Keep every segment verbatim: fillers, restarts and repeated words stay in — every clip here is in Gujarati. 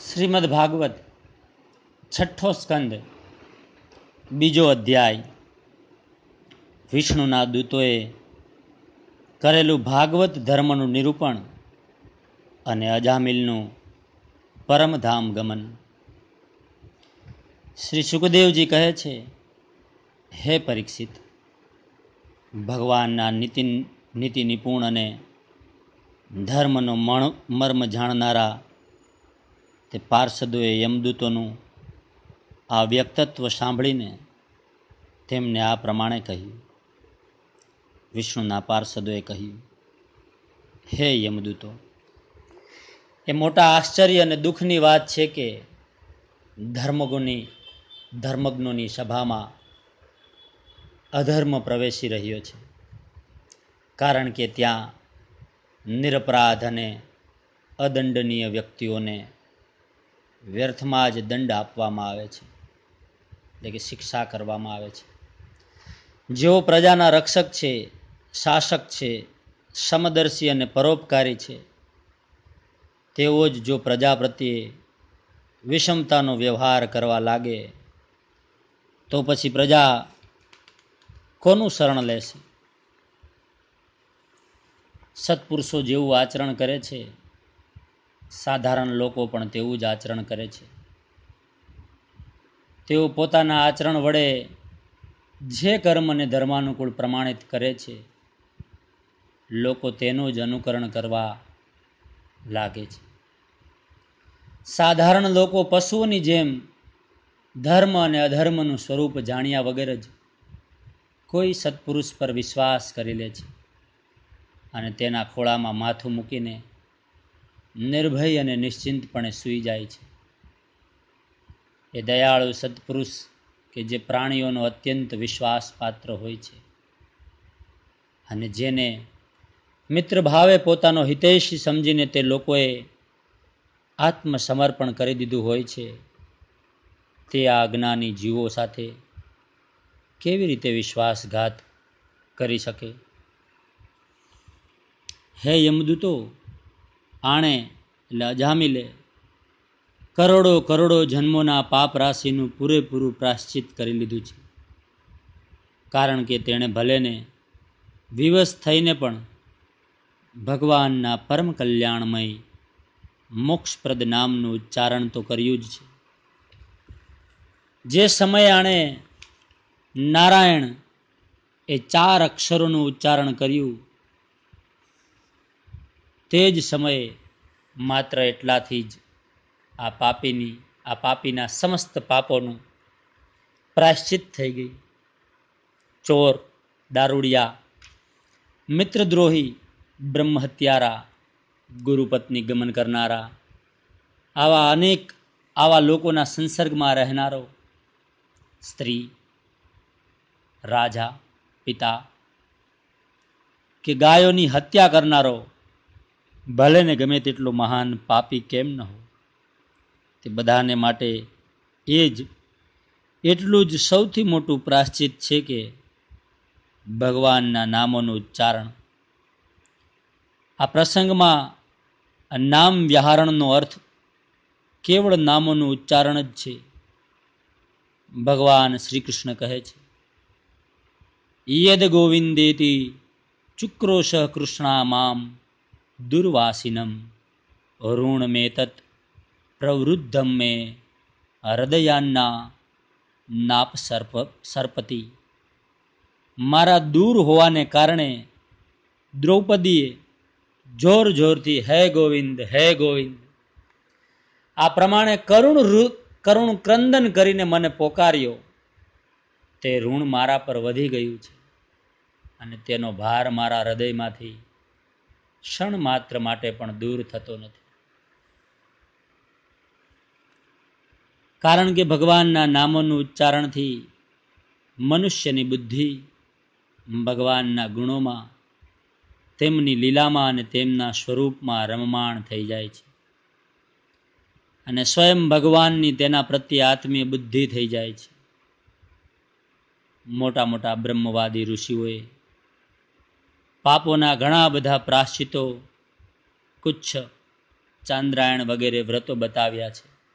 શ્રીમદ ભાગવત છઠ્ઠો સ્કંદ બીજો અધ્યાય. વિષ્ણુના દૂતોએ કરેલું ભાગવત ધર્મનું નિરૂપણ અને અજામિલનું પરમધામ ગમન. શ્રી સુખદેવજી કહે છે, હે પરીક્ષિત, ભગવાનના નીતિ નીતિ નિપુણ અને ધર્મનો મર્મ જાણનારા તે પાર્ષદોએ યમદૂતોનું આ વ્યક્તત્વ સાંભળીને તેમને આ પ્રમાણે કહ્યું. વિષ્ણુના પાર્ષદોએ કહ્યું, હે યમદૂતો, એ મોટા આશ્ચર્ય અને દુઃખની વાત છે કે ધર્મગુની ધર્મજ્ઞોની સભામાં અધર્મ પ્રવેશી રહ્યો છે, કારણ કે ત્યાં નિરપરાધ અને અદંડનીય વ્યક્તિઓને વ્યર્થમાં જ દંડ આપવામાં આવે છે, એટલે કે શિક્ષા કરવામાં આવે છે. જેઓ પ્રજાના રક્ષક છે, શાસક છે, સમદર્શી અને પરોપકારી છે, તેઓ જ જો પ્રજા પ્રત્યે વિષમતાનો વ્યવહાર કરવા લાગે તો પછી પ્રજા કોનું શરણ લેશે? સત્પુરુષો જેવું આચરણ કરે છે, સાધારણ લોકો પણ તેવું જ આચરણ કરે છે. તેઓ પોતાના આચરણ વડે જે કર્મ અને ધર્માનુકૂળ પ્રમાણિત કરે છે, લોકો તેનું જ અનુકરણ કરવા લાગે છે. સાધારણ લોકો પશુઓની જેમ ધર્મ અને અધર્મનું સ્વરૂપ જાણ્યા વગર જ કોઈ સત્પુરુષ પર વિશ્વાસ કરી લે છે અને તેના ખોળામાં માથું મૂકીને નિર્ભય અને નિશ્ચિંતપણે સૂઈ જાય છે. એ દયાળુ સત્પુરુષ કે જે પ્રાણીઓનો અત્યંત વિશ્વાસપાત્ર હોય છે અને જેને મિત્ર ભાવે પોતાનો હિતૈષી સમજીને તે લોકોએ આત્મસમર્પણ કરી દીધું હોય છે, તે આ અજ્ઞાની જીવો સાથે કેવી રીતે વિશ્વાસઘાત કરી શકે? હે યમદૂતો, આણે એટલે અજામિલે કરોડો કરોડો જન્મોના પાપ રાશિનું પૂરેપૂરું પ્રાશ્ચિત કરી લીધું છે, કારણ કે તેણે ભલેને વિવશ થઈને પણ ભગવાનના પરમ કલ્યાણમય મોક્ષપ્રદ નામનું ઉચ્ચારણ તો કર્યું જ છે. જે સમયે આણે નારાયણ એ ચાર અક્ષરોનું ઉચ્ચારણ કર્યું, તે જ સમયે માત્ર એટલાથી જ આ પાપીની આ પાપીના સમસ્ત પાપોનું પ્રાયશ્ચિત થઈ ગઈ. ચોર, દારૂડિયા, મિત્રદ્રોહી, બ્રહ્મહત્યારા, ગુરુપત્ની ગમન કરનારા, આવા અનેક આવા લોકોના સંસર્ગમાં રહેનારો સ્ત્રી, રાજા, પિતા કે ગાયોની હત્યા કરનારો ભલે ને ગમે તેટલો મહાન પાપી કેમ ન હોય, તે બધાને માટે એ જ એટલું જ સૌથી મોટું પ્રાશ્ચિત છે કે ભગવાનના નામોનું ઉચ્ચારણ. આ પ્રસંગમાં નામ વ્યાહરણનો અર્થ કેવળ નામોનું ઉચ્ચારણ જ છે. ભગવાન શ્રી કૃષ્ણ કહે છે, યદ ગોવિંદેતિ ચુક્રોશ કૃષ્ણા મામ દુર્વાસિનમ ઋણમેતત પ્રવૃદ્ધમ મે હૃદયાન્ના નાપ સર્પ સર્પતિ. મારા દૂર હોવાને કારણે દ્રૌપદીએ જોર જોરથી હે ગોવિંદ, હે ગોવિંદ આ પ્રમાણે કરુણ કરુણ ક્રંદન કરીને મને પોકાર્યો. તે ઋણ મારા પર વધી ગયું છે અને તેનો ભાર મારા હૃદયમાંથી ક્ષણ માત્ર માટે પણ દૂર થતો નથી. કારણ કે ભગવાનના નામોનું ઉચ્ચારણથી મનુષ્યની બુદ્ધિ ભગવાનના ગુણોમાં, તેમની લીલામાં અને તેમના સ્વરૂપમાં રમમાણ થઈ જાય છે અને સ્વયં ભગવાનની તેના પ્રત્યે આત્મીય બુદ્ધિ થઈ જાય છે. મોટા મોટા બ્રહ્મવાદી ઋષિઓએ પાપોના ઘણા બધા પ્રાશ્ચિતો, કુચ્છ, ચાંદ્રાયણ વગેરે વ્રતો બતાવ્યા છે.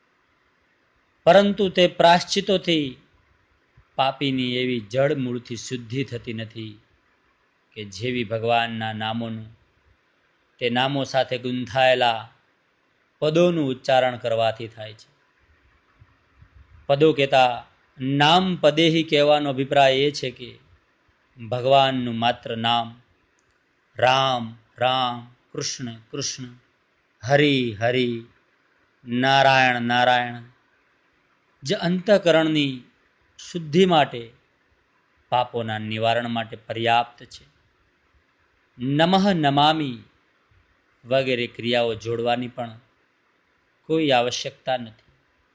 પરંતુ તે પ્રાશ્ચિતોથી પાપીની એવી જડ મૂળથી શુદ્ધિ થતી નથી કે જેવી ભગવાનના નામોનું તે નામો સાથે ગુંથાયેલા પદોનું ઉચ્ચારણ કરવાથી થાય છે. પદો કહેતા નામ પદેહી કહેવાનો અભિપ્રાય એ છે કે ભગવાનનું માત્ર નામ રામ રામ, કૃષ્ણ કૃષ્ણ, હરિ હરિ, નારાયણ નારાયણ જે અંતઃકરણની શુદ્ધિ માટે, પાપોના નિવારણ માટે પર્યાપ્ત છે. નમઃ નમામિ વગેરે ક્રિયાઓ જોડવાની પણ કોઈ આવશ્યકતા નથી.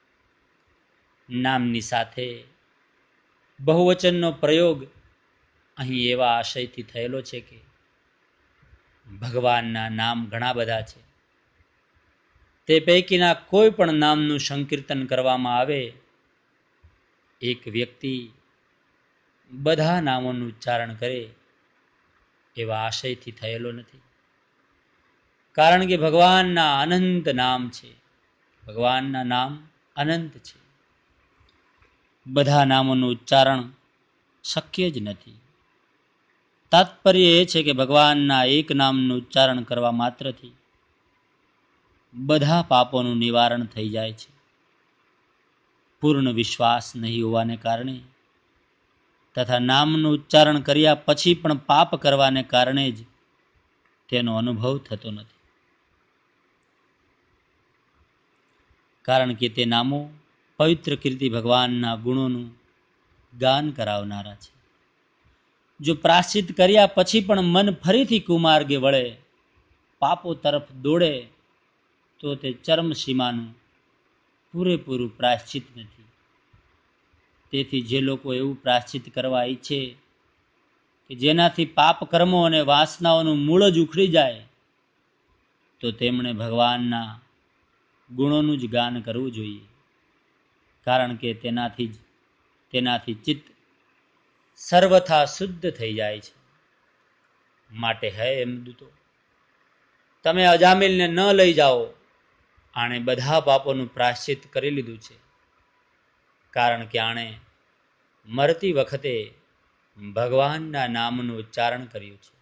નામની સાથે બહુવચનનો પ્રયોગ અહીં એવા આશયથી થયેલો છે કે ભગવાનના નામ ઘણા બધા છે. તે પૈકીના કોઈ પણ નામનું સંકીર્તન કરવામાં આવે, એક વ્યક્તિ બધા નામોનું ઉચ્ચારણ કરે એવા આશયથી થયેલો નથી. કારણ કે ભગવાનના અનંત નામ છે. ભગવાનના નામ અનંત છે. બધા નામોનું ઉચ્ચારણ શક્ય જ નથી. તાત્પર્ય એ છે કે ભગવાનના એક નામનું ઉચ્ચારણ કરવા માત્રથી બધા પાપોનું નિવારણ થઈ જાય છે. પૂર્ણ વિશ્વાસ નહીં હોવાને કારણે તથા નામનું ઉચ્ચારણ કર્યા પછી પણ પાપ કરવાને કારણે જ તેનો અનુભવ થતો નથી. કારણ કે તે નામો પવિત્ર કીર્તિ ભગવાનના ગુણોનું ગાન કરાવનારા છે. જો પ્રાશ્ચિત કર્યા પછી પણ મન ફરીથી કુમાર્ગે વળે, પાપો તરફ દોડે, તો તે ચરમ સીમાનું પૂરેપૂરું પ્રાશ્ચિત નથી. તેથી જે લોકો એવું પ્રાશ્ચિત કરવા ઈચ્છે કે જેનાથી પાપ કર્મો અને વાસનાઓનું મૂળ જ ઉખડી જાય, તો તેમણે ભગવાનના ગુણોનું જ ગાન કરવું જોઈએ. કારણ કે તેનાથી જ તેનાથી ચિત્ત સર્વથા શુદ્ધ થઈ જાય છે. માટે હે યમદૂતો, તમે અજામિલને ન લઈ જાઓ. આણે બધા પાપોનું પ્રાશ્ચિત કરી લીધું છે. કારણ કે આણે મરતી વખતે ભગવાનના નામનું ઉચ્ચારણ કર્યું છે.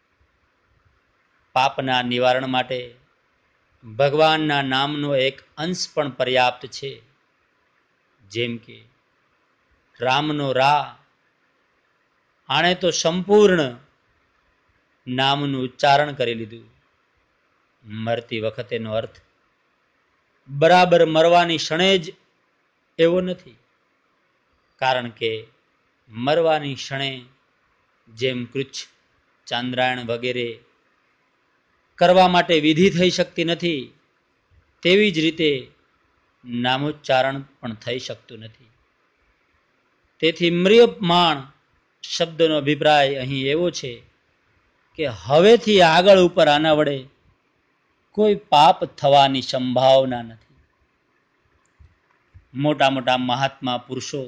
પાપના નિવારણ માટે ભગવાનના નામનો એક અંશ પણ પર્યાપ્ત છે. જેમ કે રામનો રા, આણે તો સંપૂર્ણ નામનું ઉચ્ચારણ કરી લીધું. મરતી વખતેનો અર્થ બરાબર મરવાની ક્ષણે જ એવો નથી. કારણ કે મરવાની ક્ષણે જેમ કૃચ્છ, ચાંદ્રાયણ વગેરે કરવા માટે વિધિ થઈ શકતી નથી, તેવી જ રીતે નામોચ્ચારણ પણ થઈ શકતું નથી. તેથી મ્રિયમાણ શબ્દનો અભિપ્રાય અહીં એવો છે કે હવેથી આગળ ઉપર આના વડે કોઈ પાપ થવાની સંભાવના નથી. મોટા મોટા મહાત્મા પુરુષો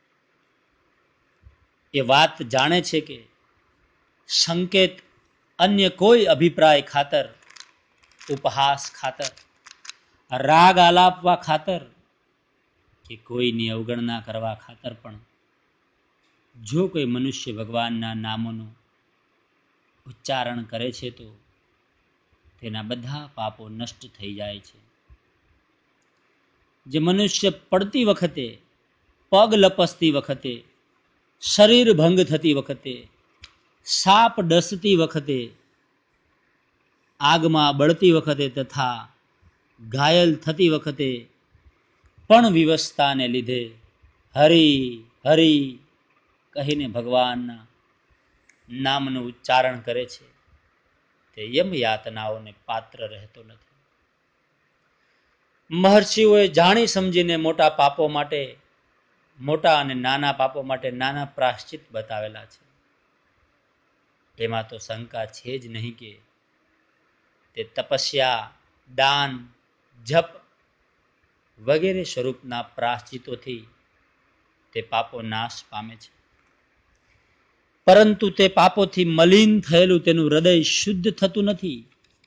એ વાત જાણે છે કે સંકેત અન્ય કોઈ અભિપ્રાય ખાતર, ઉપહાસ ખાતર, રાગ આલાપવા ખાતર કે કોઈની અવગણના કરવા ખાતર પણ જો કોઈ મનુષ્ય ભગવાનના નામોનું ઉચ્ચારણ કરે છે તો તેના બધા પાપો નષ્ટ થઈ જાય છે. જે મનુષ્ય પડતી વખતે, પગ લપસતી વખતે, શરીર ભંગ થતી વખતે, સાપ ડસતી વખતે, આગમાં બળતી વખતે તથા ઘાયલ થતી વખતે પણ વિવશતાને લીધે હરિ હરિ કહીને ભગવાનના નામનું ઉચ્ચારણ કરે છે, તે યમ યાતનાઓને પાત્ર રહેતો નથી. મહર્ષિઓએ જાણી સમજીને મોટા પાપો માટે મોટા અને નાના પાપો માટે નાના પ્રાશ્ચિત બતાવેલા છે. એમાં તો શંકા છે જ નહીં કે તે તપસ્યા, દાન, જપ વગેરે સ્વરૂપના પ્રાશ્ચિતોથી તે પાપો નાશ પામે છે. પરંતુ તે પાપોથી મલિન થયેલું તેનું હૃદય શુદ્ધ થતું નથી.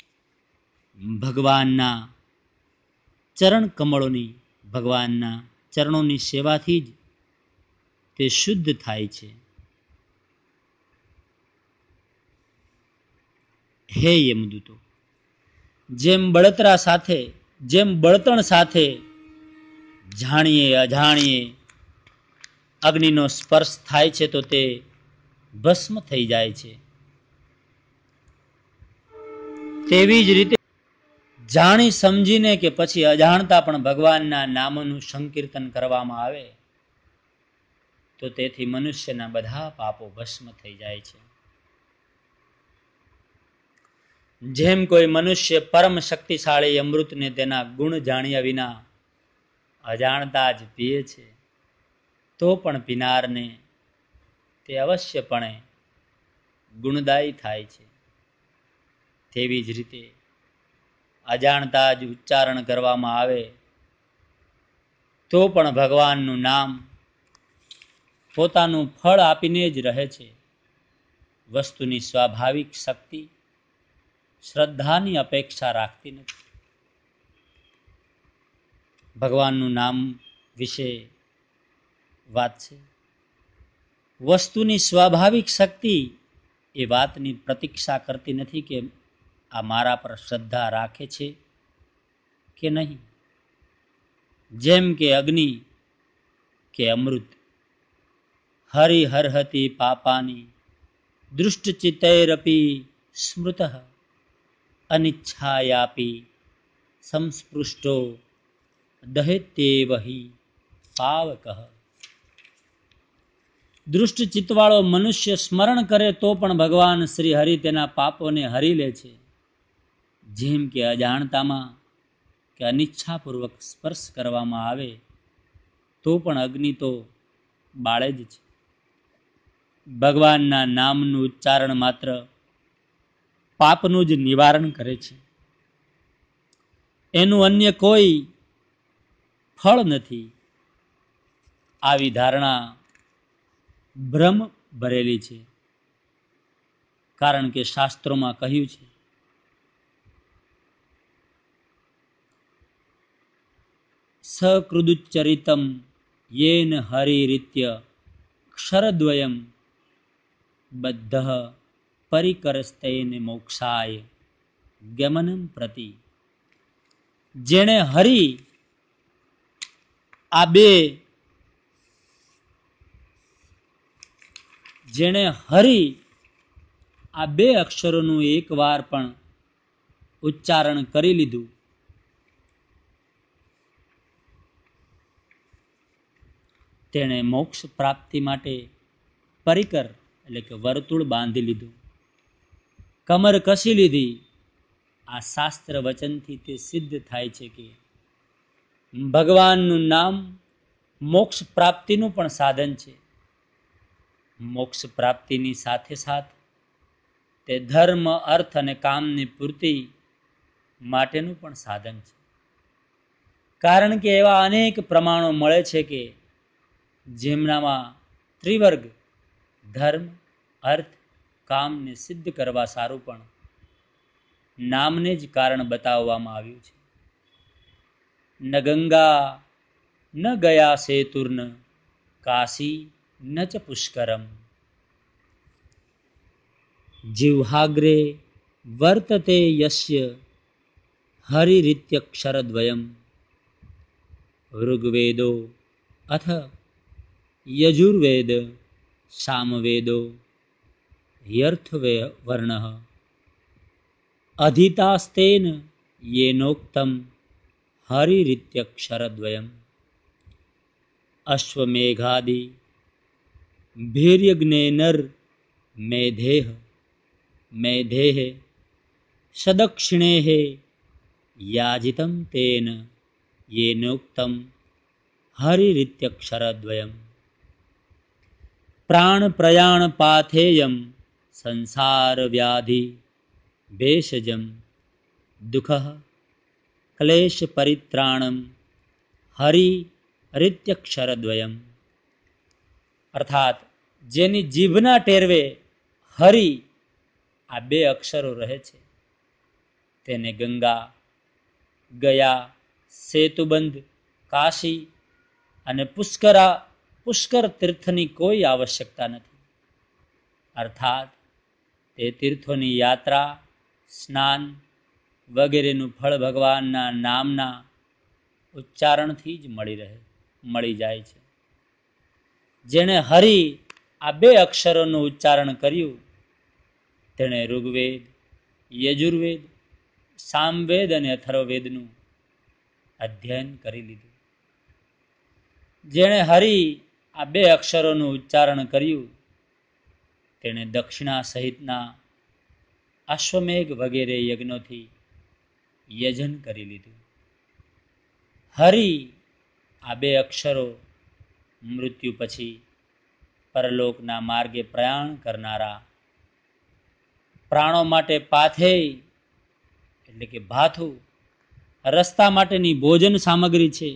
ભગવાનના ચરણ કમળોની ભગવાનના ચરણોની સેવાથી જ તે શુદ્ધ થાય છે. હે યમદૂતો, જેમ બળતરા સાથે જેમ બળતણ સાથે જાણીએ અજાણીએ અગ્નિનો સ્પર્શ થાય છે તો તે ભસ્મ થઈ જાય છે, તેવી જ રીતે જાણી સમજીને કે પછી અજાણતા પણ ભગવાનના નામનું સંકીર્તન કરવામાં આવે તો તેથી મનુષ્યના બધા પાપો ભસ્મ થઈ જાય છે. જેમ કોઈ મનુષ્ય પરમ શક્તિશાળી અમૃતને તેના ગુણ જાણ્યા વિના અજાણતા જ પીએ છે તો પણ પીનારને તે અવશ્યપણે ગુણદાયી થાય છે. તેવી જ રીતે અજાણતા જ ઉચ્ચારણ કરવામાં આવે તો પણ ભગવાનનું નામ પોતાનું ફળ આપીને જ રહે છે. વસ્તુની સ્વાભાવિક શક્તિ શ્રદ્ધાની અપેક્ષા રાખતી નથી. ભગવાનનું નામ વિશે વાત છે. વસ્તુની સ્વાભાવિક શક્તિ એ વાતની પ્રતીક્ષા કરતી નથી કે આ મારા પર શ્રદ્ધા રાખે છે કે નહીં. જેમ કે અગ્નિ કે અમૃત હરિહરહતિ પાપાની દૃષ્ટચિતૈરપી સ્મૃતઃ અનિચ્છાયાપી સંસ્પૃષ્ટો દહેત્યેવ હિ પાવકઃ. દૃષ્ટ ચિત્તવાળો મનુષ્ય સ્મરણ કરે તો પણ ભગવાન શ્રી હરિ તેના પાપોને હરી લે છે. જેમ કે અજાણતામાં કે અનિચ્છાપૂર્વક સ્પર્શ કરવામાં આવે તો પણ અગ્નિ તો બાળે જ છે. ભગવાનના નામનું ઉચ્ચારણ માત્ર પાપનું જ નિવારણ કરે છે, એનું અન્ય કોઈ ફળ નથી. આવી ધારણા ભ્રમ ભરેલી છે. કારણ કે શાસ્ત્રોમાં કહ્યું છે સકૃદુચ્ચરિતમ યેન હરિરીત્ય ક્ષરદ્વયમ બદ્ધઃ પરિકરસ્તેન મોક્ષાય ગમનમ પ્રતિ. જેણે હરિ આ બે જેણે હરિ આ બે અક્ષરોનું એક વાર પણ ઉચ્ચારણ કરી લીધું તેણે મોક્ષ પ્રાપ્તિ માટે પરિકર એટલે કે વર્તુળ બાંધી લીધું, કમર કસી લીધી. આ શાસ્ત્ર વચનથી તે સિદ્ધ થાય છે કે ભગવાનનું નામ મોક્ષ પ્રાપ્તિનું પણ સાધન છે. મોક્ષ પ્રાપ્તિની સાથે સાથ તે ધર્મ અર્થ અને કામની પૂર્તિ માટેનું પણ સાધન છે. કારણ કે એવા અનેક પ્રમાણો મળે છે કે જેમનામાં ત્રિવર્ગ ધર્મ અર્થ કામને સિદ્ધ કરવા સારું પણ નામને જ કારણ બતાવવામાં આવ્યું છે. ન ગંગા ન ગયા સેતુર્ન કાશી ન ચ પુષ્કરમ જીવ્હાગ્રે વર્તતે યસ્ય હરિરીત્યક્ષરદ્વયમ ઋગ્વેદો અથ યજુર્વેદ સામવેદો યર્થવર્ણઃ અધિતાસ્તેન યેનોક્તમ હરિરીત્યક્ષરદ્વયમ અશ્વમેઘાદિ ભીર્યજ્ઞેનર મેધેહ મેધેહ સદક્ષિણેહ યાજિતમ તેન યેનોક્તમ હરિરીત્યક્ષરદ્વયમ પ્રાણ પ્રયાણ પાથેયમ સંસાર વ્યાધિ ભેષજમ દુઃખ ક્લેશ પરિત્રાણમ હરિરીત્યક્ષરદ્વયમ. અર્થાત જેની જીભના ટેરવે હરિ આ બે અક્ષરો રહે છે તેને ગંગા ગયા સેતુબંધ કાશી અને પુષ્કરા પુષ્કર તીર્થની કોઈ આવશ્યકતા નથી. અર્થાત તે તીર્થોની યાત્રા, સ્નાન વગેરેનું ફળ ભગવાનના નામના ઉચ્ચારણથી જ મળી રહે મળી જાય છે. જેણે હરિ આ બે અક્ષરોનું ઉચ્ચારણ કર્યું તેણે ઋગ્વેદ, યજુર્વેદ, સામવેદ અને અથર્વવેદનું અધ્યયન કરી લીધું. જેણે હરિ આ બે અક્ષરોનું ઉચ્ચારણ કર્યું તેણે દક્ષિણા સહિતના અશ્વમેઘ વગેરે યજ્ઞોથી યજન કરી લીધું. હરિ આ બે અક્ષરો મૃત્યુ પછી પરલોકના માર્ગે પ્રયાણ કરનારા પ્રાણો માટે પાથેય એટલે કે ભાથું, રસ્તા માટેની ભોજન સામગ્રી છે.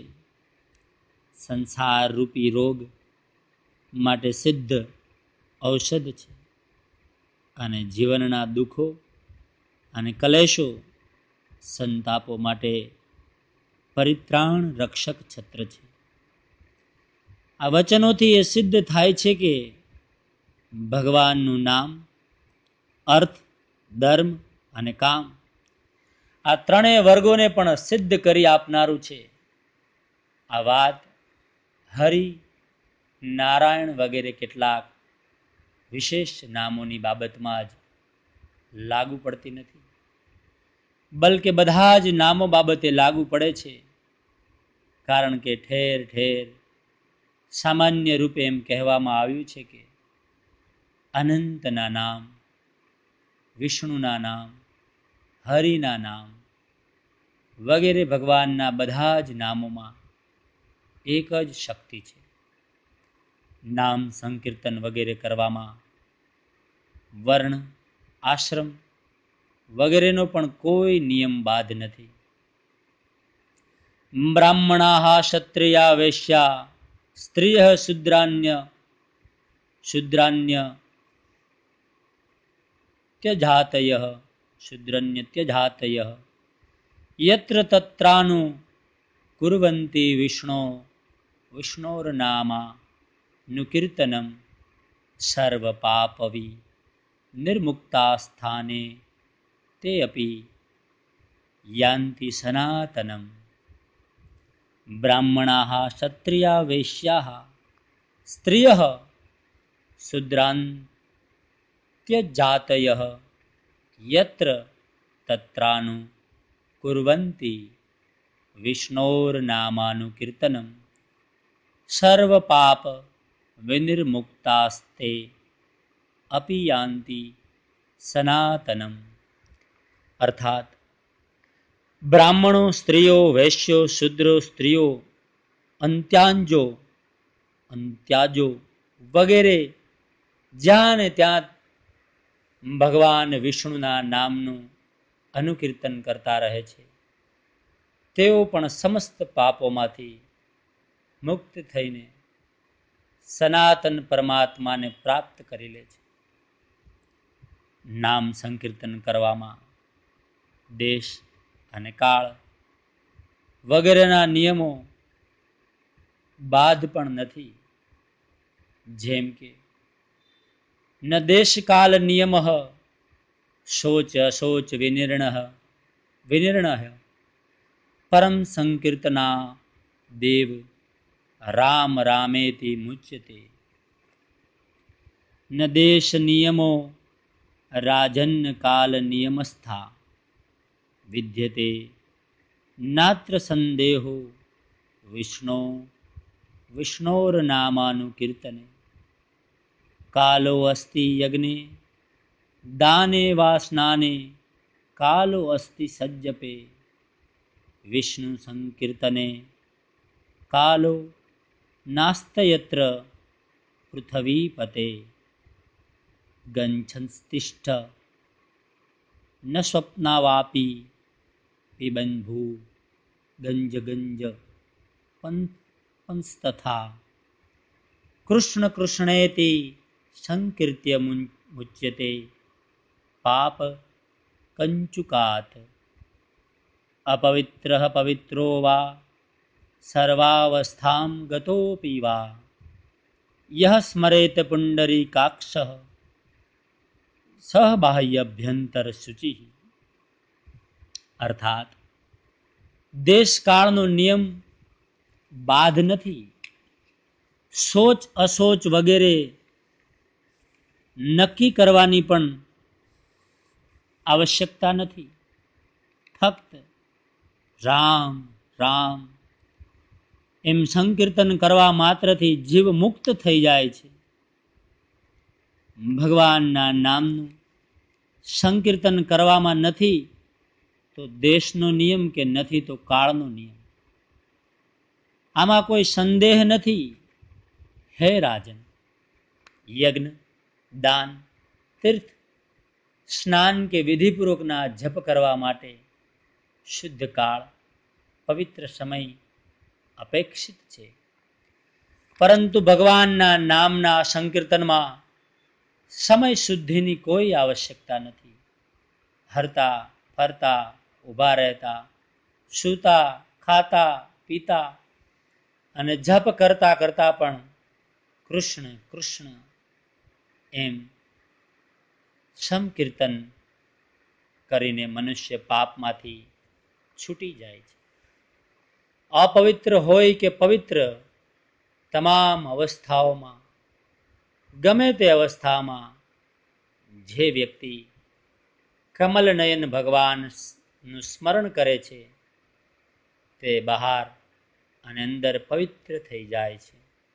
સંસાર રૂપી રોગ માટે સિદ્ધ ઔષધ છે અને જીવનના દુઃખો અને કલેશો, સંતાપો માટે પરિત્રાણ રક્ષક છત્ર છે. આ વચનોથી એ સિદ્ધ થાય છે કે ભગવાનનું નામ અર્થ, ધર્મ અને કામ આ ત્રણેય વર્ગોને પણ સિદ્ધ કરી આપનારું છે. આ વાત હરિ, નારાયણ વગેરે કેટલાક વિશેષ નામોની બાબતમાં જ લાગુ પડતી નથી, બલકે બધા જ નામો બાબતે લાગુ પડે છે. કારણ કે ઠેર ઠેર સામાન્ય રૂપે એમ કહેવામાં આવ્યું છે કે અનંતના નામ, વિષ્ણુના નામ, હરિના નામ વગેરે ભગવાનના બધા જ નામોમાં એક જ શક્તિ છે. નામ સંકીર્તન વગેરે કરવામાં વર્ણ, આશ્રમ વગેરેનો પણ કોઈ નિયમ બાધ નથી. બ્રાહ્મણાઃ ક્ષત્રિયા વૈશ્યા સ્ત્રિય શુદ્રાન્ય શુદ્રાન્ય ત્યજાતયઃ શુદ્રન્ય ત્યજાતયઃ યત્ર તત્રાનુ કુર્વન્તિ વિષ્ણો વિષ્ણોર્નામા નુકીર્તનમ સર્વ પાપવિ નિર્મુક્તા સ્થાને તે અપી યાન્તિ સનાતનમ. બ્રાહ્મણાઃ ક્ષત્રિયા વૈશ્યાઃ સ્ત્રિયઃ શુદ્રાન્ત્યજાતયઃ યત્ર તત્રાનુ કુર્વન્તિ વિષ્ણોર્નામાનુકીર્તનમ સર્વ પાપ વિનિર્મુક્તાસ્તે અપી યાન્તિ સનાતનમ. અર્થાત બ્રાહ્મણો, સ્ત્રીઓ, વૈશ્યો, શુદ્રો, સ્ત્રીઓ, અંત્યાંજો, અંત્યાજો વગેરે જ્યાં ને ત્યાં ભગવાન વિષ્ણુના નામનું અનુકીર્તન કરતા રહે છે. તેઓ પણ સમસ્ત પાપોમાંથી મુક્ત થઈને સનાતન પરમાત્માને પ્રાપ્ત કરી લે છે. નામ સંકીર્તન કરવામાં દેશ અને કાળ વગેરેના નિયમો બાધ પણ નથી. જેમ કે ન દેશ કાલ નિયમ શોચ અશોચ વિનિર્ણ વિનિર્ણ પરમ સંકીર્તના દેવ રામ રામેતિ મુચ્યતે. ન દેશ નિયમો રાજન કાલ નિયમસ્થા વિદ્યતે નાત્ર સંદેહો વિષ્ણુ વિષ્ણોર્નામાનુકીર્તને. કાલો અસ્તિ યજ્ઞે દાને વા સ્નાને કાલો અસ્તિ સજ્જપે વિષ્ણુ સંકીર્તને કાલો નાસ્તયત્ર પૃથ્વીપતે. ગચ્છન્તિષ્ઠ ન સ્વપ્નાવાપી પિબન ભૂ ગંજ ગંજ પંસ્તથા કૃષ્ણ કૃષ્ણેતિ સંકીર્ત્ય મુચ્યતે પાપ કંચુકાત. અપવિત્ર પવિત્રો વા સર્વાવસ્થામ ગતોપી વા યહ સ્મરેત પુંડરીકાક્ષઃ સહ બાહ્યભ્યંતર શુચિ. અર્થાત દેશકાળનો નિયમ બાધ નથી. સોચ અસોચ વગેરે નક્કી કરવાની પણ આવશ્યકતા નથી. ફક્ત રામ રામ એમ સંકીર્તન કરવા માત્રથી જીવ મુક્ત થઈ જાય છે. ભગવાનના નામનું સંકીર્તન કરવામાં નથી તો દેશનો નિયમ કે નથી તો કાળનો નિયમ. આમાં કોઈ સંદેહ નથી. હે રાજન, યજ્ઞ, દાન, તીર્થ, સ્નાન કે વિધિપૂર્વકના જપ કરવા માટે શુદ્ધ કાળ, પવિત્ર સમય અપેક્ષિત છે. પરંતુ ભગવાનના નામના સંકીર્તનમાં સમય શુદ્ધિની કોઈ આવશ્યકતા નથી. હરતા ફરતા, ઊભા રહેતા, સૂતા, ખાતા, પીતા અને જપ કરતા કરતા પણ કૃષ્ણ કૃષ્ણ એમ સંકીર્તન કરીને મનુષ્ય પાપમાંથી છૂટી જાય છે. અપવિત્ર હોય કે પવિત્ર, તમામ અવસ્થાઓમાં, ગમે તે અવસ્થામાં જે વ્યક્તિ કમલનયન ભગવાનનું સ્મરણ કરે છે તે બહાર અને અંદર પવિત્ર થઈ જાય છે.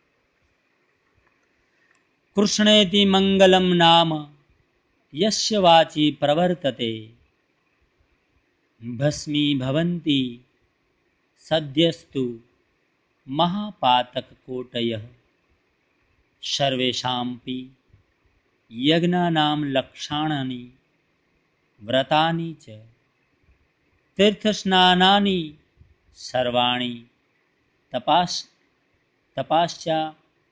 કૃષ્ણેતિ મંગલમ નામ યસ્ય વાચી પ્રવર્તતે ભસ્મી ભવંતી સદ્યસ્તુ મહાપાતક કોટયઃ સર્વેષામપિ યજ્ઞાનામ લક્ષાણાની વ્રતાની ચ તીર્થસ્નાનાની સર્વાણી તપાસ તપાસ્યા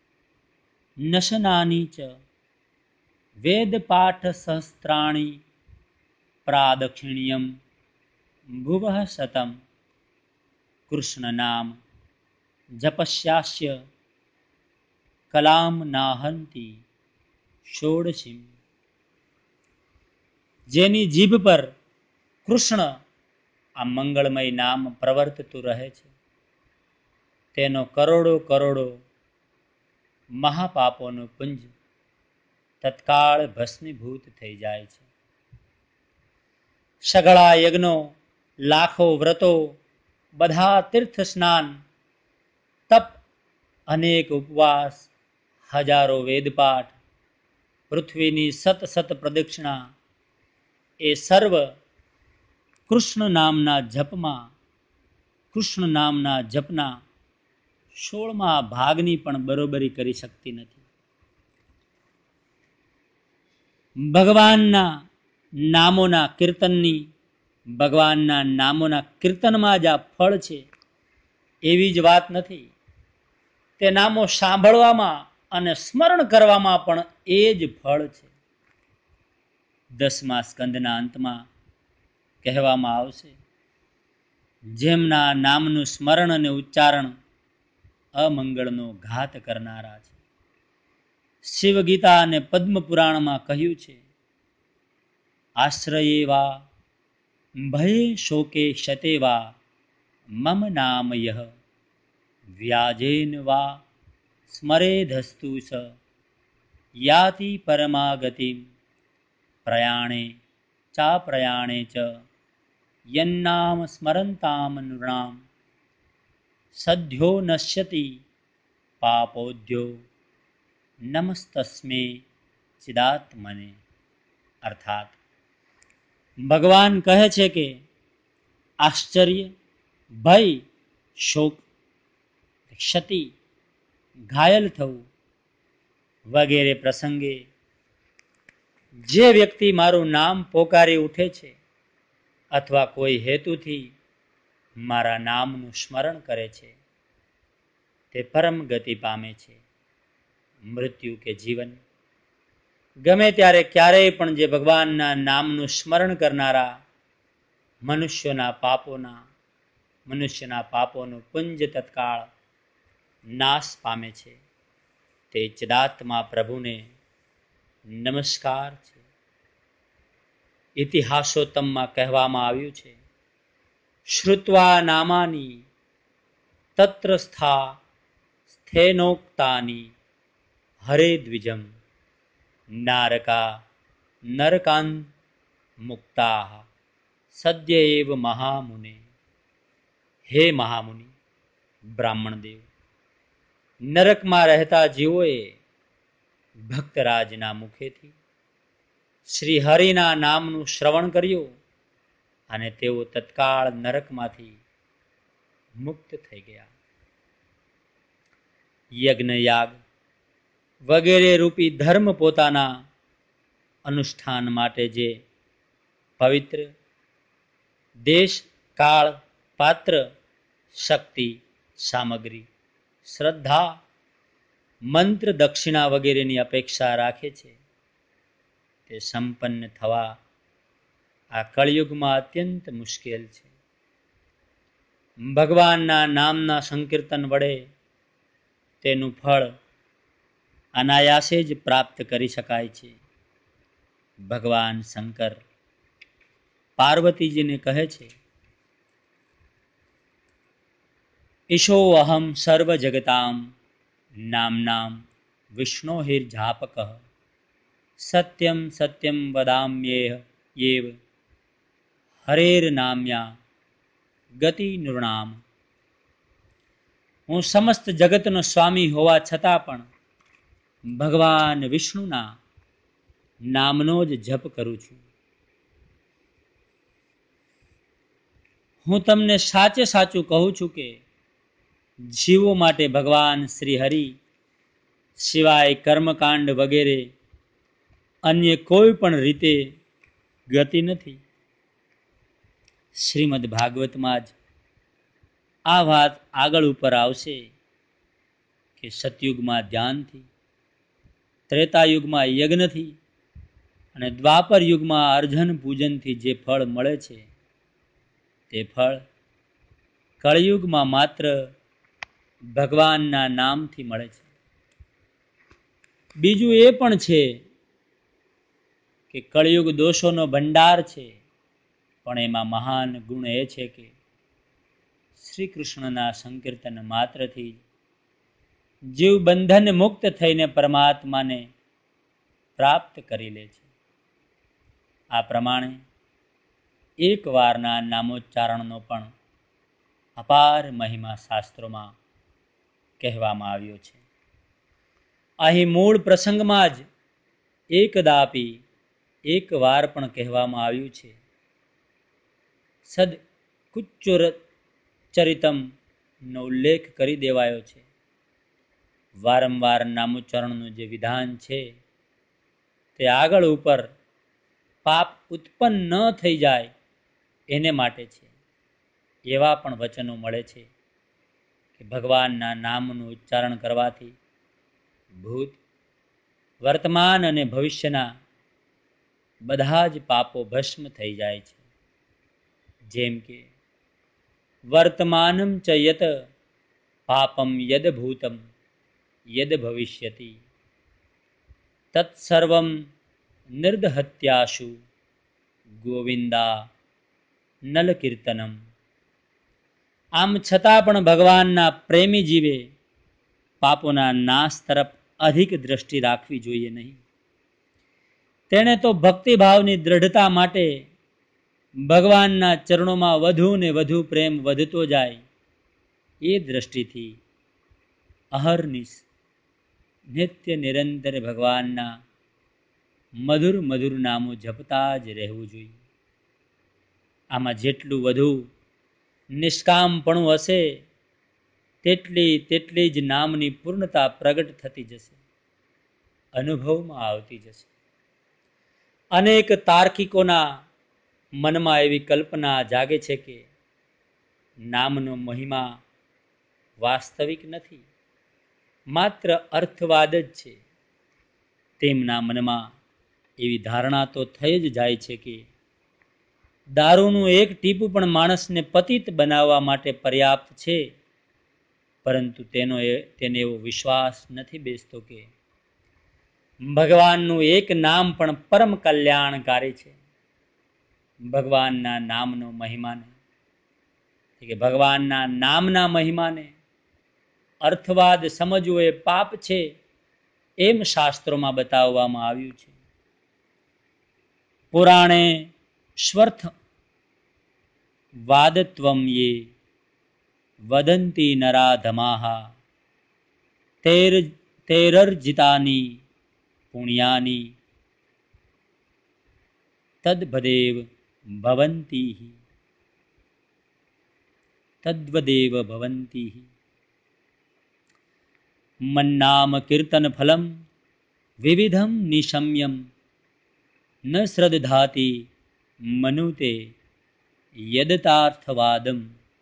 નશનાની ચ વેદપાઠ સહસ્ત્રાણી પ્રાદક્ષિણ્યમ ભુવઃ શતમ કૃષ્ણ નામ જપસ્યાસ્ય કલામ નાહંતી ષોડશીમ. જેની જીભ પર કૃષ્ણ આ મંગળમય નામ પ્રવર્તતું રહે છે તેનો કરોડો કરોડો મહાપાપોનું પુંજ તત્કાળ ભસ્મીભૂત થઈ જાય છે. સઘળા યજ્ઞો, લાખો વ્રતો, બધા તીર્થ સ્નાન, તપ, અનેક ઉપવાસ, હજારો વેદપાઠ, પૃથ્વીની સત સત પ્રદક્ષિણા એ સર્વ કૃષ્ણ નામના જપમાં, કૃષ્ણ નામના જપના સોળમા ભાગની પણ બરોબરી કરી શકતી નથી. ભગવાનના નામોના કીર્તનની, ભગવાનના નામોના કીર્તનમાં જ આ ફળ છે એવી જ વાત નથી. તે નામો સાંભળવામાં અને સ્મરણ કરવામાં પણ એ જ ફળ છે. દસમા સ્કંદના અંતમાં કહેવામાં આવશે, જેમના નામનું સ્મરણ અને ઉચ્ચારણ અમંગળનો ઘાત કરનારા છે. શિવ ગીતા અને પદ્મ પુરાણમાં કહ્યું છે, આશ્રયે વા ભયે શોકે શતે વા મમ નામ યહ વ્યાજેન વા સ્મરેધસ્તુ સ યાતિ પરમાગતિમ પ્રયાણે ચા પ્રયાણે ચ યન્નામ સ્મરંતામ નૃણામ સદ્યો નશ્યતિ પાપોદ્યો નમસ્તસ્મે ચિદાત્મને. અર્થાત ભગવાન કહે છે કે આશ્ચર્ય, ભય, શોક, ક્ષતિ, ઘાયલ થવું વગેરે પ્રસંગે જે વ્યક્તિ મારું નામ પોકારી ઉઠે છે અથવા કોઈ હેતુથી મારા નામનું સ્મરણ કરે છે તે પરમ ગતિ પામે છે. મૃત્યુ કે જીવન ગમે ત્યારે ક્યારેય પણ જે ભગવાનના નામનું સ્મરણ કરનારા મનુષ્યોના પાપોના મનુષ્યના પાપોનું પુંજ તત્કાળ નાશ પામે છે. તે ચિદાત્મા પ્રભુને નમસ્કાર છે. ઇતિહાસોત્તમમાં કહેવામાં આવ્યું છે, શ્રુત્વા નામાની તત્ર સ્થા સ્થેનોક્તાની હરે દ્વિજમ નારકા નરકાન મુક્તા સદ્ય એવ મહામુને. હે મહામુનિ બ્રાહ્મણદેવ, નરકમાં રહેતા જીવોએ ભક્તરાજના મુખેથી શ્રી હરિના નામનું શ્રવણ કર્યું અને તેઓ તત્કાળ નરકમાંથી મુક્ત થઈ ગયા. યજ્ઞ યાગ વગેરે રૂપી ધર્મ પોતાના અનુષ્ઠાન માટે જે પવિત્ર દેશ, કાળ, પાત્ર, શક્તિ, સામગ્રી, શ્રદ્ધા, મંત્ર, દક્ષિણા વગેરેની અપેક્ષા રાખે છે, તે સંપન્ન થવા આ કળિયુગમાં અત્યંત મુશ્કેલ છે. ભગવાનના નામના સંકીર્તન વડે તેનું ફળ અનાયાસે જ પ્રાપ્ત કરી શકાય છે. ભગવાન શંકર પાર્વતીજીને કહે છે, ઈશો અહમ સર્વ જગતામ નામનામ વિષ્ણોહિર્જાપક સત્યમ સત્યમ વદામ્યેહ યેવ હરેર નામ્યા ગતિ નૃણામ. હું સમસ્ત જગતનો સ્વામી હોવા છતાં પણ ભગવાન વિષ્ણુના નામનો જ જપ કરું છું. હું તમને સાચે સાચું કહું છું કે જીવો માટે ભગવાન શ્રી હરિ સિવાય કર્મકાંડ વગેરે અન્ય કોઈ પણ રીતે ગતિ નથી. શ્રીમદ ભાગવતમાં જ આ વાત આગળ ઉપર આવશે કે સતયુગમાં ધ્યાનથી, ત્રેતાયુગમાં યજ્ઞથી અને દ્વાપર યુગમાં અર્જન પૂજનથી જે ફળ મળે છે, તે ફળ કળિયુગમાં માત્ર ભગવાનના નામથી મળે છે. બીજું એ પણ છે કે કળિયુગ દોષોનો ભંડાર છે, પણ એમાં મહાન ગુણ એ છે કે શ્રી કૃષ્ણના સંકીર્તન માત્રથી જીવ બંધન મુક્ત થઈને પરમાત્માને પ્રાપ્ત કરી લે છે. આ પ્રમાણે એક વારના નામોચ્ચારણનો પણ અપાર મહિમા શાસ્ત્રોમાં કહેવામાં આવ્યો છે. અહીં મૂળ પ્રસંગમાં જ એકદાપી એક વાર પણ કહેવામાં આવ્યું છે, સદ કુચ્ચુર ચરિતમ નો ઉલ્લેખ કરી દેવાયો છે. વારંવાર નામોચ્ચારણનું જે વિધાન છે તે આગળ ઉપર પાપ ઉત્પન્ન ન થઈ જાય એને માટે છે. એવા પણ વચનો મળે છે કે ભગવાનના નામનું ઉચ્ચારણ કરવાથી ભૂત, વર્તમાન અને ભવિષ્યના બધા જ પાપો ભસ્મ થઈ જાય છે. જેમ કે વર્તમાનમ ચ યત પાપમ યદ ભૂતમ યદ ભવિષ્યતિ તત્સર્વમ નિર્દહત્યાશુ ગોવિંદા નલ કીર્તનમ. આમ છતાં પણ ભગવાનના પ્રેમી જીવે પાપોના નાશ તરફ અધિક દ્રષ્ટિ રાખવી જોઈએ નહીં. તેણે તો ભક્તિભાવની દ્રઢતા માટે ભગવાનના ચરણોમાં વધુ ને વધુ પ્રેમ વધતો જાય એ દ્રષ્ટિથી અહર્નિશ નિત્ય નિરંતર ભગવાનના મધુર મધુર નામો જપતા જ રહેવું જોઈએ. આમાં જેટલું વધુ નિષ્કામપણું હશે તેટલી તેટલી જ નામની પૂર્ણતા પ્રગટ થતી જશે, અનુભવમાં આવતી જશે. અનેક તાર્કિકોના મનમાં એવી કલ્પના જાગે છે કે નામનો મહિમા વાસ્તવિક નથી, માત્ર અર્થવાદ જ છે. તેમના મનમાં એવી ધારણા તો થઈ જ જાય છે કે દારૂનું એક ટીપું પણ માણસને પતિત બનાવવા માટે પર્યાપ્ત છે, પરંતુ તેનો તેને એવો વિશ્વાસ નથી બેસતો કે ભગવાનનું એક નામ પણ પરમ કલ્યાણકારી છે. ભગવાનના નામનો મહિમાને કે ભગવાનના નામના મહિમાને અર્થવાદ સમજવો એ પાપ છે, એમ શાસ્ત્રોમાં બતાવવામાં આવ્યું છે. પુરાણે સ્વર્થ વાદત્વમ યે વદંતી નરાધમાહા તેર તેરર્જિતાની પુણ્યાની તદ્વદેવ ભવંતી તદ્વદેવ ભવંતી. મન્નામ કીર્તન ફલમ વિવિધમ નિશમ્યમ ન શ્રદ્ધાતિ મનુતે યદતાર્થવાદમ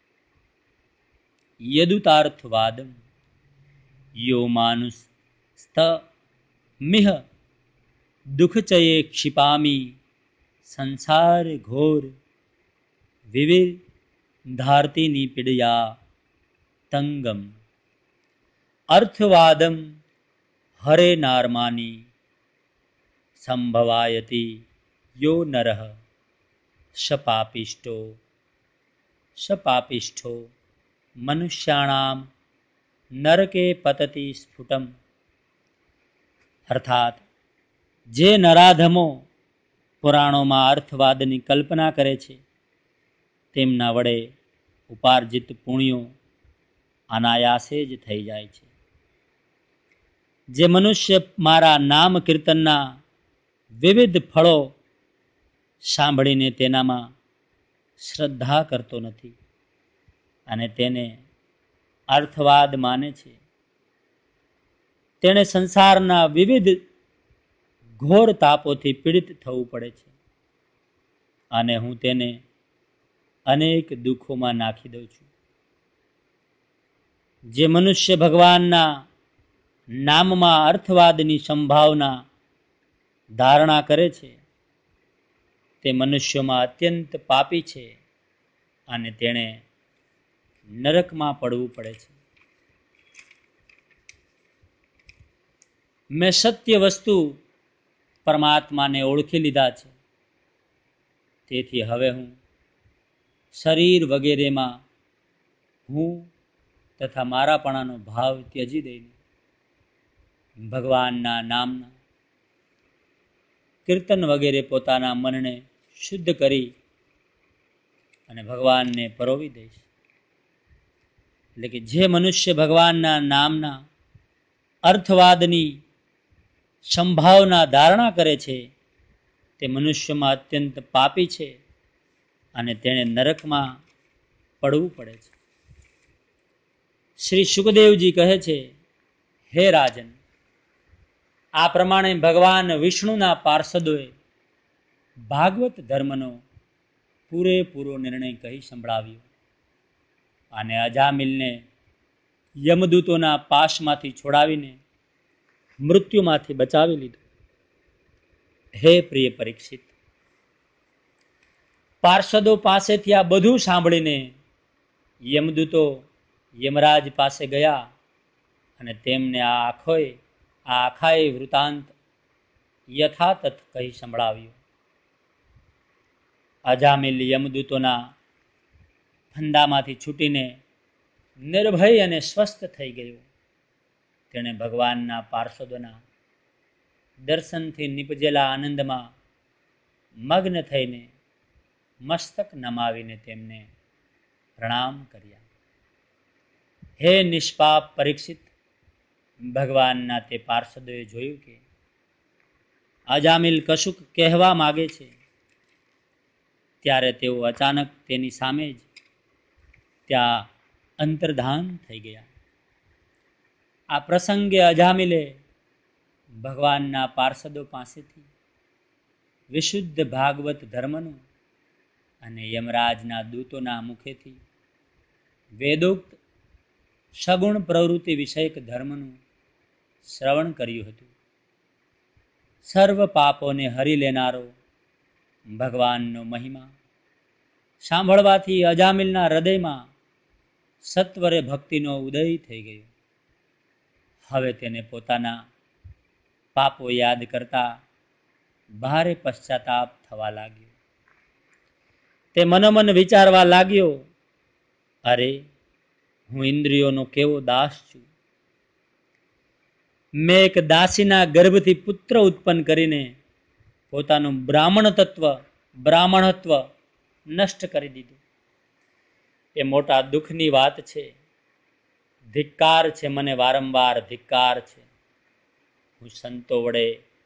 યદુતાર્થવાદમ યો માનુસ સ્ત મિહ દુઃખચયે ક્ષિપામી સંસાર ઘોર વિવિર ધાર્તિની પીડયા તંગમ અર્થવાદમ હરે નારમાની સંભવાયતિ યો નરઃ શપાપિષ્ટો શપાપિષ્ઠો મનુષ્યાણામ નરકે પતતિ સ્ફુટમ. અર્થાત જે નરાધમો પુરાણોમાં અર્થવાદની કલ્પના કરે છે, તેમના વડે ઉપાર્જિત પુણ્યો અનાયાસે જ થઈ જાય છે. જે મનુષ્ય મારા નામ કીર્તનના વિવિધ ફળો સાંભળીને તેનામાં શ્રદ્ધા કરતો નથી અને તેને અર્થવાદ માને છે, તેણે સંસારના વિવિધ ઘોર તાપોથી પીડિત થવું પડે છે અને હું તેને અનેક દુઃખોમાં નાખી દઉં છું. જે મનુષ્ય ભગવાનના નામમાં અર્થવાદની સંભાવના ધારણા કરે છે, તે મનુષ્યોમાં અત્યંત પાપી છે અને તેણે નરકમાં પડવું પડે છે. મેં સત્ય વસ્તુ પરમાત્માને ઓળખી લીધા છે, તેથી હવે હું શરીર વગેરેમાં હું તથા મારાપણાનો ભાવ ત્યજી દઈને ભગવાનના નામના કીર્તન વગેરે પોતાના મનને શુદ્ધ કરી અને ભગવાનને પરોવી દઈશ. એટલે કે જે મનુષ્ય ભગવાનના નામના અર્થવાદની સંભાવના ધારણા કરે છે, તે મનુષ્યમાં અત્યંત પાપી છે અને તેણે નરકમાં પડવું પડે છે. શ્રી સુખદેવજી કહે છે, હે રાજન, આ પ્રમાણે ભગવાન વિષ્ણુના પાર્ષદોએ ભાગવત ધર્મનો પૂરેપૂરો નિર્ણય કહી સંભળાવ્યો અને અજામિલને યમદૂતોના પાશમાંથી છોડાવીને મૃત્યુમાંથી બચાવી લીધો. હે પ્રિય પરીક્ષિત, પાર્ષદો પાસેથી આ બધું સાંભળીને યમદૂતો યમરાજ પાસે ગયા અને તેમને આ આખોય આ આખાય વૃતાંત યથાતથ કહી સંભળાવ્યું. અજામિલ યમદૂતોના ફંદામાંથી છૂટીને નિર્ભય અને સ્વસ્થ થઈ ગયો. તેણે ભગવાનના પાર્ષદોના દર્શનથી નિપજેલા આનંદમાં મગ્ન થઈને મસ્તક નમાવીને તેમને પ્રણામ કર્યા. હે નિષ્પાપ પરીક્ષિત, ભગવાનના તે પાર્ષદોએ જોયું કે અજામિલ કશુંક કહેવા માગે છે, ત્યારે તેઓ અચાનક તેની સામે જ ત્યાં અંતર્ધાન થઈ ગયા. આ પ્રસંગે અજામિલે ભગવાનના પાર્ષદો પાસેથી વિશુદ્ધ ભાગવત ધર્મનું અને યમરાજના દૂતોના મુખેથી વેદોક્ત સગુણ પ્રવૃત્તિ વિષયક ધર્મનું શ્રવણ કર્યું હતું. સર્વ પાપોને હરી લેનારો ભગવાનનો મહિમા સાંભળવાથી અજામિલના હૃદયમાં સત્વરે ભક્તિનો ઉદય થઈ ગયો. હવે તેને પોતાના પાપો યાદ કરતા ભારે પશ્ચાતાપ થવા લાગ્યો. તે મનોમન વિચારવા લાગ્યો, અરે, હું ઇન્દ્રિયોનો કેવો દાસ છું. મેં એક દાસીના ગર્ભથી પુત્ર ઉત્પન્ન કરીને પોતાનું બ્રાહ્મણ તત્વ બ્રાહ્મણત્વ નષ્ટ કરી દીધું. એ મોટા દુઃખની વાત છે. ધિક્કાર છે, મને વારંવાર ધિક્કાર છે. હું સંતો વડે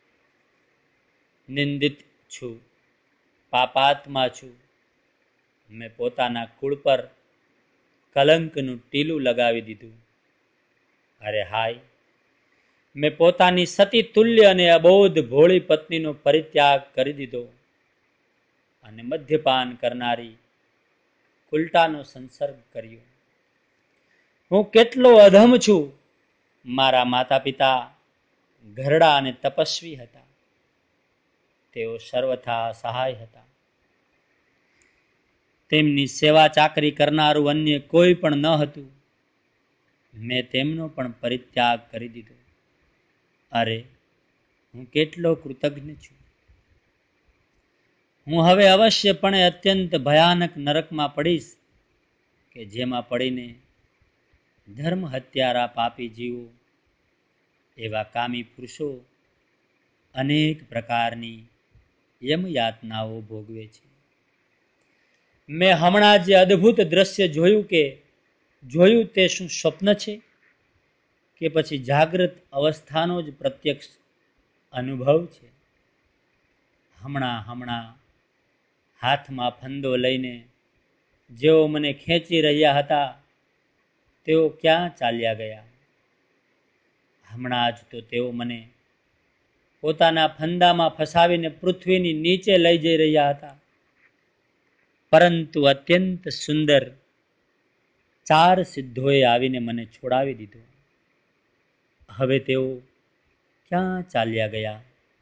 નિંદિત છું, પાપાત્મા છું. મેં પોતાના કુળ પર કલંકનું ટીલું લગાવી દીધું. અરે હાય, મેં પોતાની સતી તુલ્ય અને અબોધ ભોળી પત્નીનો પરિત્યાગ કરી દીધો અને મદ્યપાન કરનારી કુલટાનો સંસર્ગ કર્યો. હું કેટલો અધમ છું. મારા માતા પિતા ઘરડા અને તપસ્વી હતા. તેઓ સર્વથા સહાય હતા. તેમની સેવા ચાકરી કરનારું અન્ય કોઈ પણ ન હતું. મેં તેમનો પણ પરિત્યાગ કરી દીધો. અરે, હું કેટલો કૃતજ્ઞ છું. હું હવે અવશ્યપણે અત્યંત ભયાનક નરકમાં પડીશ કે જેમાં પડીને ધર્મ હત્યારા પાપી જીવો એવા કામી પુરુષો અનેક પ્રકારની યમયાતનાઓ ભોગવે છે. મેં હમણાં જે અદ્ભુત દ્રશ્ય જોયું કે જોયું તે શું સ્વપ્ન છે કે પછી જાગૃત અવસ્થાનો જ પ્રત્યક્ષ અનુભવ છે? હમણાં હમણાં હાથમાં ફંદો લઈને જેઓ મને ખેંચી રહ્યા હતા તેઓ ક્યાં ચાલ્યા ગયા? હમણાં જ તો તેઓ મને પોતાના ફંદામાં ફસાવીને પૃથ્વીની નીચે લઈ જઈ રહ્યા હતા. પરંતુ અત્યંત સુંદર ચાર સિદ્ધોએ આવીને મને છોડાવી દીધો. હવે તેઓ ક્યાં ચાલ્યા ગયા?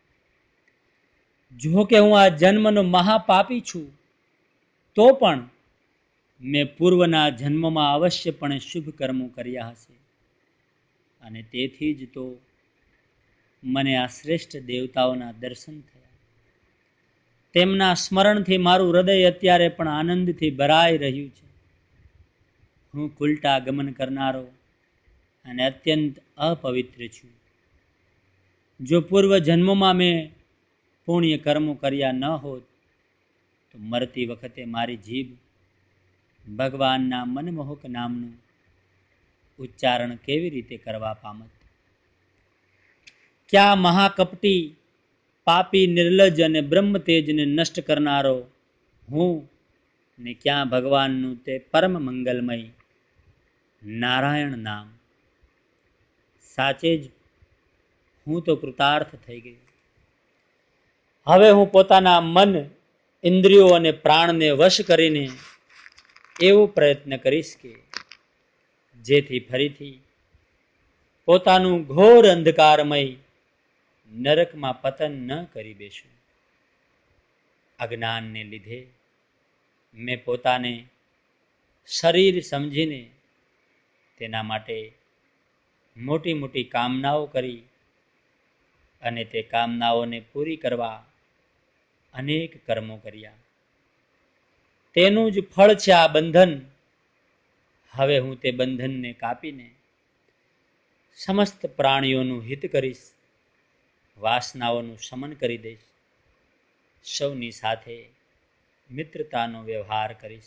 જો કે હું આ જન્મનો મહાપાપી છું, તો પણ મેં પૂર્વના જન્મમાં અવશ્યપણે શુભ કર્મો કર્યા હશે અને તેથી જ તો મને આ શ્રેષ્ઠ દેવતાઓના દર્શન થયા. તેમના સ્મરણથી મારું હૃદય અત્યારે પણ આનંદથી ભરાઈ રહ્યું છે. હું કુલટા ગમન કરનારો અને અત્યંત અપવિત્ર છું. જો પૂર્વ જન્મમાં મેં પુણ્ય કર્મો કર્યા ન હોત તો મરતી વખતે મારી જીભ ભગવાનના મનમોહક નામનું ઉચ્ચારણ કેવી રીતે કરવા પામત? ક્યાં મહાકપટી પાપી નિર્લજ અને બ્રહ્મ તેજને નષ્ટ કરનારો હું ને ક્યાં ભગવાનનું તે પરમ મંગલમય નારાયણ નામ. સાચે જ હું તો કૃતાર્થ થઈ ગયો. હવે હું પોતાના મન, ઇન્દ્રિયો અને પ્રાણને વશ કરીને એવો પ્રયત્ન કરીશ કે જેથી ફરીથી પોતાનું ઘોર અંધકારમય નરકમાં પતન ન કરી બેસું. અજ્ઞાનને લીધે મેં પોતાને શરીર સમજીને તેના માટે મોટી મોટી કામનાઓ કરી અને તે કામનાઓને પૂરી કરવા અનેક કર્મો કર્યા. તેનું જ ફળ છે આ બંધન. હવે હું તે બંધનને કાપીને સમસ્ત પ્રાણીઓનું હિત કરીશ, વાસનાઓનું શમન કરી દઈશ, સૌની સાથે મિત્રતાનો વ્યવહાર કરીશ,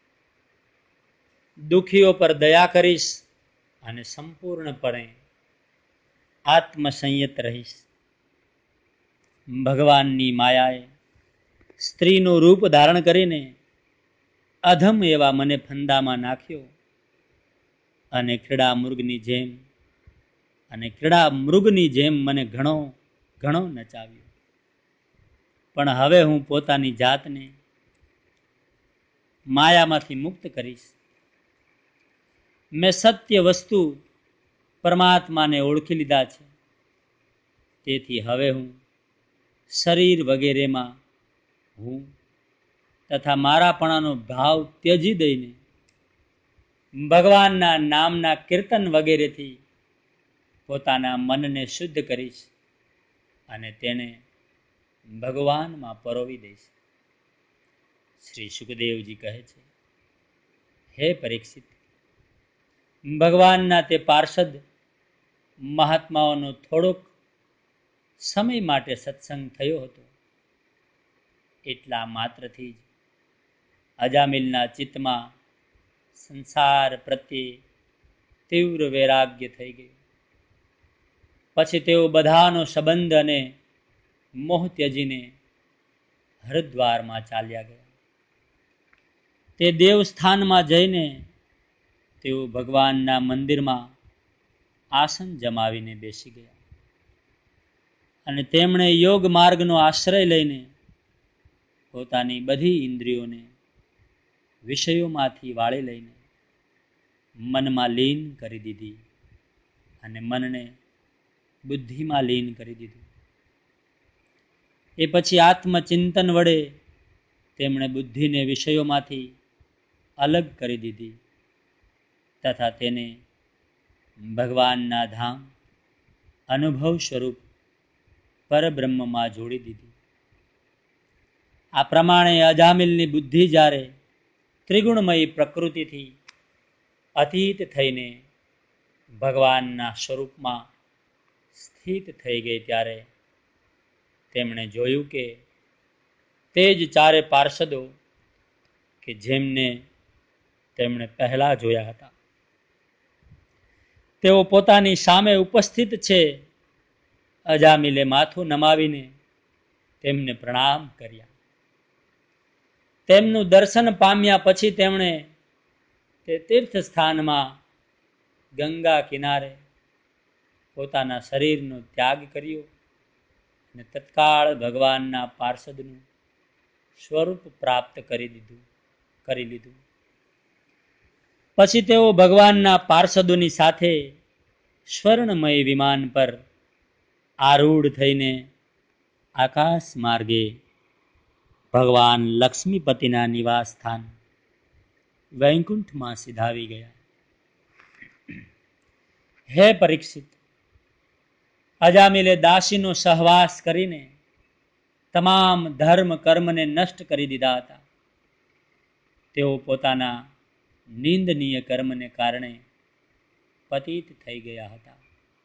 દુઃખીઓ પર દયા કરીશ અને સંપૂર્ણપણે આત્મસંયત રહીશ. ભગવાનની માયાએ સ્ત્રીનું રૂપ ધારણ કરીને અધમ એવા મને ફંદામાં નાખ્યો અને ક્રીડા મૃગની જેમ અને ક્રીડા મૃગની જેમ મને ઘણો ઘણો નચાવ્યો. પણ હવે હું પોતાની જાતને માયામાંથી મુક્ત કરીશ. મેં સત્ય વસ્તુ પરમાત્માને ઓળખી લીધા છે. તેથી હવે હું શરીર વગેરેમાં હું તથા મારાપણાનો ભાવ ત્યજી દઈને ભગવાનના નામના કીર્તન વગેરેથી પોતાના મનને શુદ્ધ કરીશ અને તેને ભગવાનમાં પરોવી દઈશ. શ્રી સુખદેવજી કહે છે, હે પરીક્ષિત, ભગવાનના તે પાર્ષદ મહાત્માઓનો થોડોક સમય માટે સત્સંગ થયો હતો. એટલા માત્રથી જ અજામિલના ચિત્તમાં સંસાર પ્રત્યે તીવ્ર વૈરાગ્ય થઈ ગયું. પછી તેઓ બધાનો સંબંધ અને મોહ ત્યજીને હરિદ્વારમાં ચાલ્યા ગયા. તે દેવસ્થાનમાં જઈને તેઓ ભગવાનના મંદિરમાં આસન જમાવીને બેસી ગયા અને તેમણે યોગ માર્ગનો આશ્રય લઈને પોતાની બધી ઇન્દ્રિયોને વિષયોમાંથી વાળી લઈને મનમાં લીન કરી દીધી અને મનને બુદ્ધિમાં લીન કરી દીધું. એ પછી આત્મચિંતન વડે તેમણે બુદ્ધિને વિષયોમાંથી અલગ કરી દીધી તથા તેને ભગવાનના ધામ અનુભવ સ્વરૂપ પરબ્રહ્મમાં જોડી દીધી. આ પ્રમાણે અજામિલની બુદ્ધિ જ્યારે ત્રિગુણમયી પ્રકૃતિથી અતીત થઈને ભગવાનના સ્વરૂપમાં સ્થિત થઈ ગઈ ત્યારે તેમણે જોયું કે તે જ ચારે પાર્ષદો કે જેમને તેમણે પહેલા જોયા હતા તેઓ પોતાની સામે ઉપસ્થિત છે. અજામિલે માથું નમાવીને તેમને પ્રણામ કર્યા. તેમનું દર્શન પામ્યા પછી તેમણે તે તીર્થ સ્થાનમાં ગંગા કિનારે પોતાના શરીરનો ત્યાગ કર્યો અને તત્કાળ ભગવાનના પાર્ષદનું સ્વરૂપ પ્રાપ્ત કરી દીધું કરી લીધું. પછી તેઓ ભગવાનના પાર્ષદોની સાથે સ્વર્ણમય વિમાન પર આરૂઢ થઈને આકાશ માર્ગે ભગવાન લક્ષ્મીપતિના નિવાસ સ્થાન વૈકુંઠમાં સિધાવી ગયા. હે પરીક્ષિત, અજામિલે દાસીનો સહવાસ કરીને તમામ ધર્મ કર્મને નષ્ટ કરી દીધા હતા. તેઓ પોતાના નિંદનીય કર્મને કારણે પતિત થઈ ગયા હતા.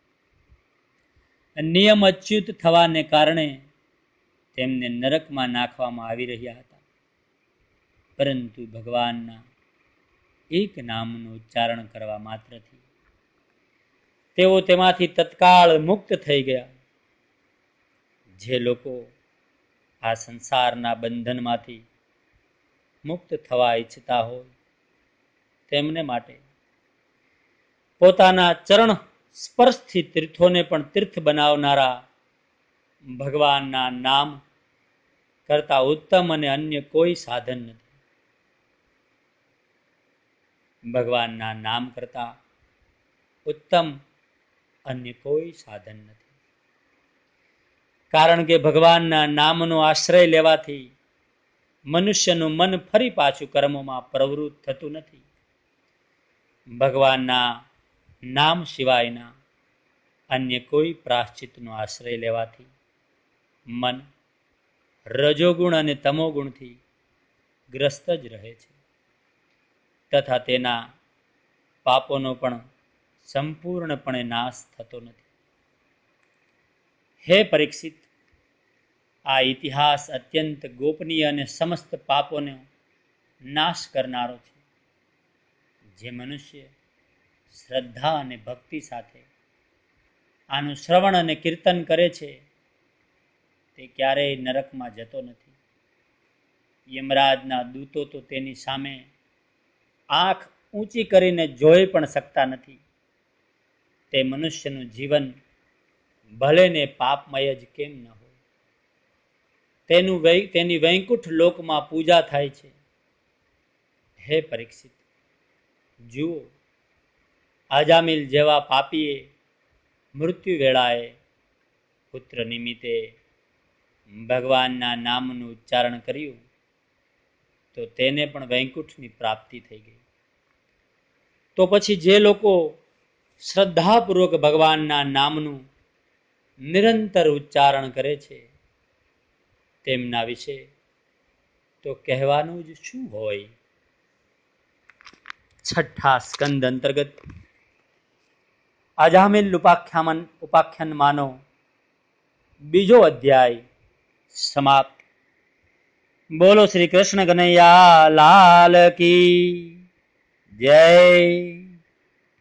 નિયમ અચ્યુત થવાને કારણે તેમને નરકમાં નાખવામાં આવી રહ્યા હતા. પરંતુ ભગવાનના એક નામનું ઉચ્ચારણ કરવા માત્રથી તેઓ તેમાંથી તત્કાળ મુક્ત થઈ ગયા. જે લોકો આ સંસારના બંધનમાંથી મુક્ત થવા ઈચ્છતા હોય તેમને માટે પોતાના ચરણ સ્પર્શથી તીર્થોને પણ તીર્થ બનાવનારા ભગવાનના નામ કરતા ઉત્તમ અને અન્ય કોઈ સાધન નથી. ભગવાનના નામ કરતા ઉત્તમ અન્ય કોઈ સાધન નથી. કારણ કે ભગવાનના નામનો આશ્રય લેવાથી મનુષ્યનું મન ફરી પાછું કર્મોમાં પ્રવૃત્ત થતું નથી. ભગવાનના નામ સિવાયના અન્ય કોઈ પ્રાશ્ચિતનો આશ્રય લેવાથી મન રજોગુણ અને તમોગુણથી ગ્રસ્ત જ રહે છે તથા તેના પાપોનો પણ સંપૂર્ણપણે નાશ થતો નથી. હે પરીક્ષિત, આ ઇતિહાસ અત્યંત ગોપનીય અને સમસ્ત પાપોનો નાશ કરનારો છે. જે મનુષ્ય શ્રદ્ધા અને ભક્તિ સાથે આનું શ્રવણ અને કીર્તન કરે છે તે ક્યારેય નરકમાં જતો નથી. યમરાજના દૂતો તો તેની સામે આંખ ઊંચી કરીને જોઈ પણ શકતા નથી. તે મનુષ્યનું જીવન ભલે ને પાપમય જ કેમ ન હોય, તેનું તેની વૈકુંઠ લોકમાં પૂજા થાય છે. હે પરીક્ષિત, જુઓ, અજામિલ જેવા પાપીએ મૃત્યુ વેળાએ પુત્ર નિમિત્તે ભગવાનના નામનું ઉચ્ચારણ કર્યું તો તેને પણ વૈકુંઠની પ્રાપ્તિ થઈ ગઈ. તો પછી જે લોકો શ્રદ્ધાપૂર્વક ભગવાનના નામનું નિરંતર ઉચ્ચારણ કરે છે તેમના વિશે તો કહેવાનું જ શું હોય. છઠ્ઠા સ્કંદ અંતર્ગત અજામિલ ઉપાખ્યાન ઉપાખ્યાનમાંનો બીજો અધ્યાય સમાપ્ત. બોલો શ્રી કૃષ્ણ કનૈયા લાલ કી જય.